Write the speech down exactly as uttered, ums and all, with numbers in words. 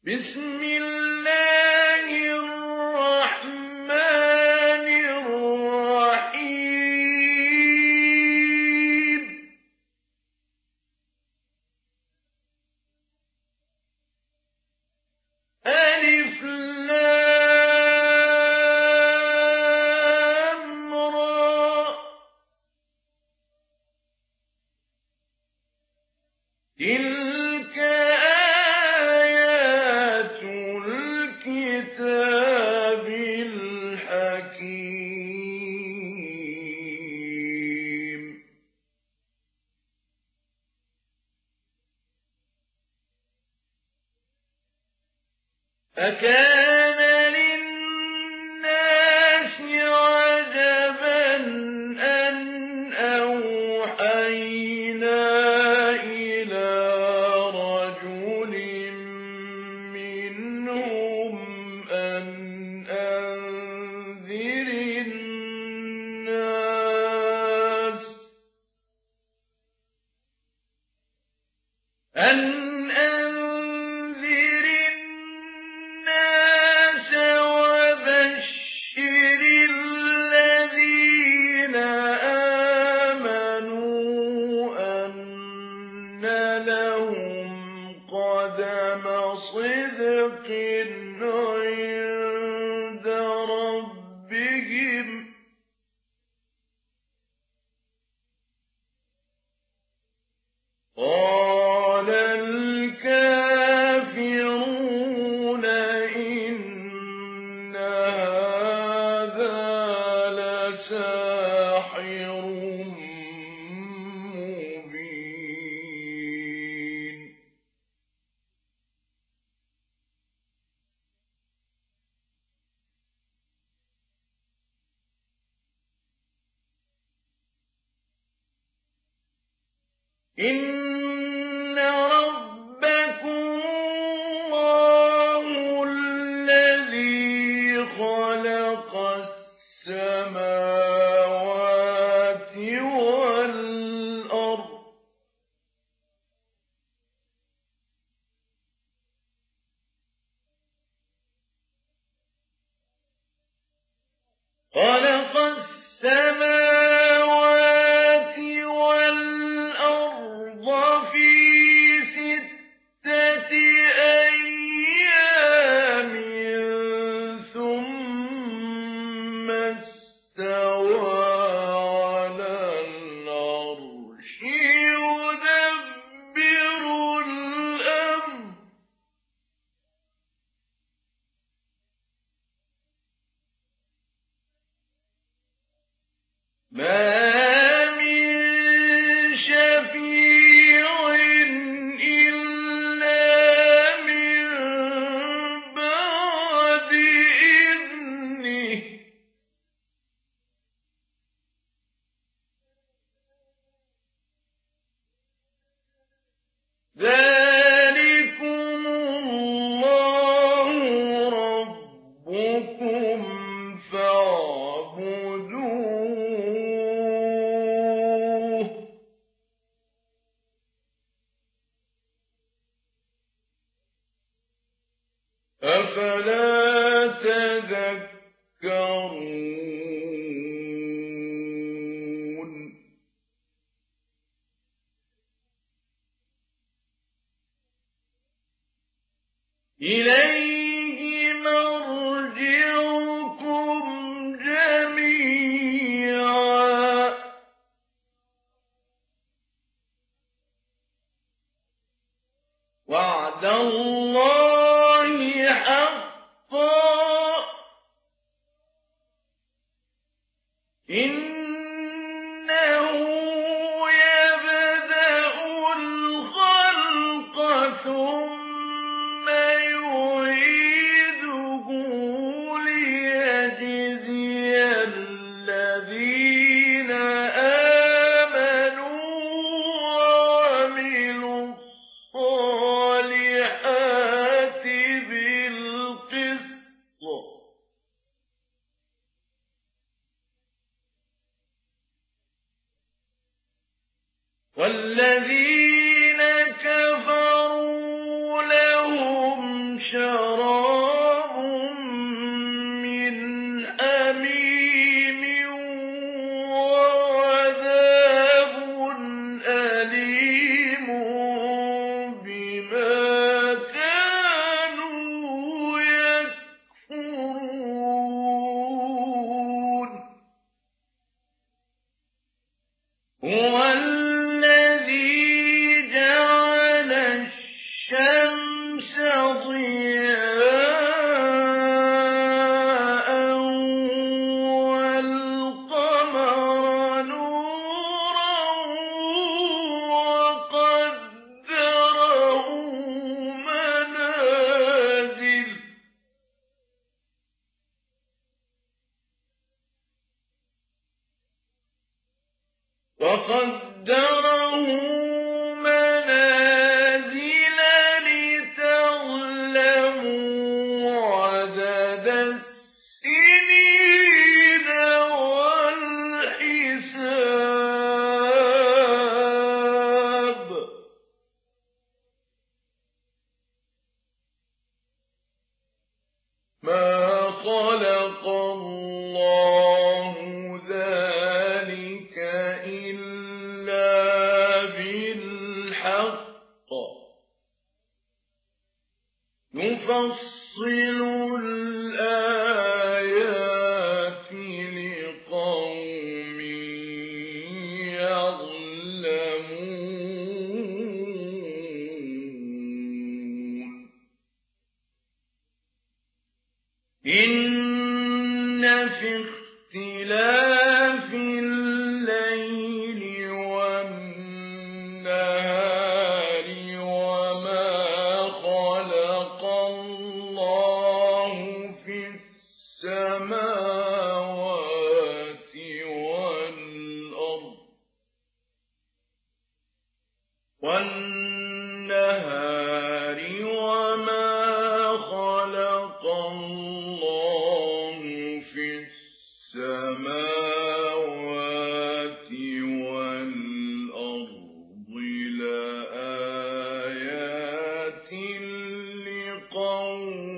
بسم الله الرحمن الرحيم ألف لام را تلك آيات الكتاب الحكيم أكان للناس عجبا أن أوحينا إلى رجل منهم أن أنذر الناس أن أنذر الناس وبشر الذين آمنوا أن لهم قدم صدق عند ربهم قال الكافرون إن هذا لساحر مبين إن ربكم الله الذي خلق السماوات والأرض خلق السماوات والأرض في ستة أيام ثم استوى على العرش يدبر الأمر ما من شفيع إلا من بعد إذنه ذلكم الله ربكم فاعبدوه أفلا تذكرون إليه مرجعكم جميعا وعد الله حقا إنه يبدأ الخلق ثم يعيده ليجزي الذين آمنوا وعملوا الصالحات بالقسط والذين كفروا لهم شراب من حميم وعذاب أليم بما كانوا يكفرون. هو الذي جعل الشمس ضياء والقمر نورا وقدره منازل وقدره منازل لتعلموا عدد السنين والحساب. ما خلق الله ذلك إلا بالحق يفصل الآيات لقوم يعلمون. إن في اختلاف الليل والنهار وما خلق الله في السماوات والأرض والنهار وما خلق الله في السماوات والأرض لآيات لقوم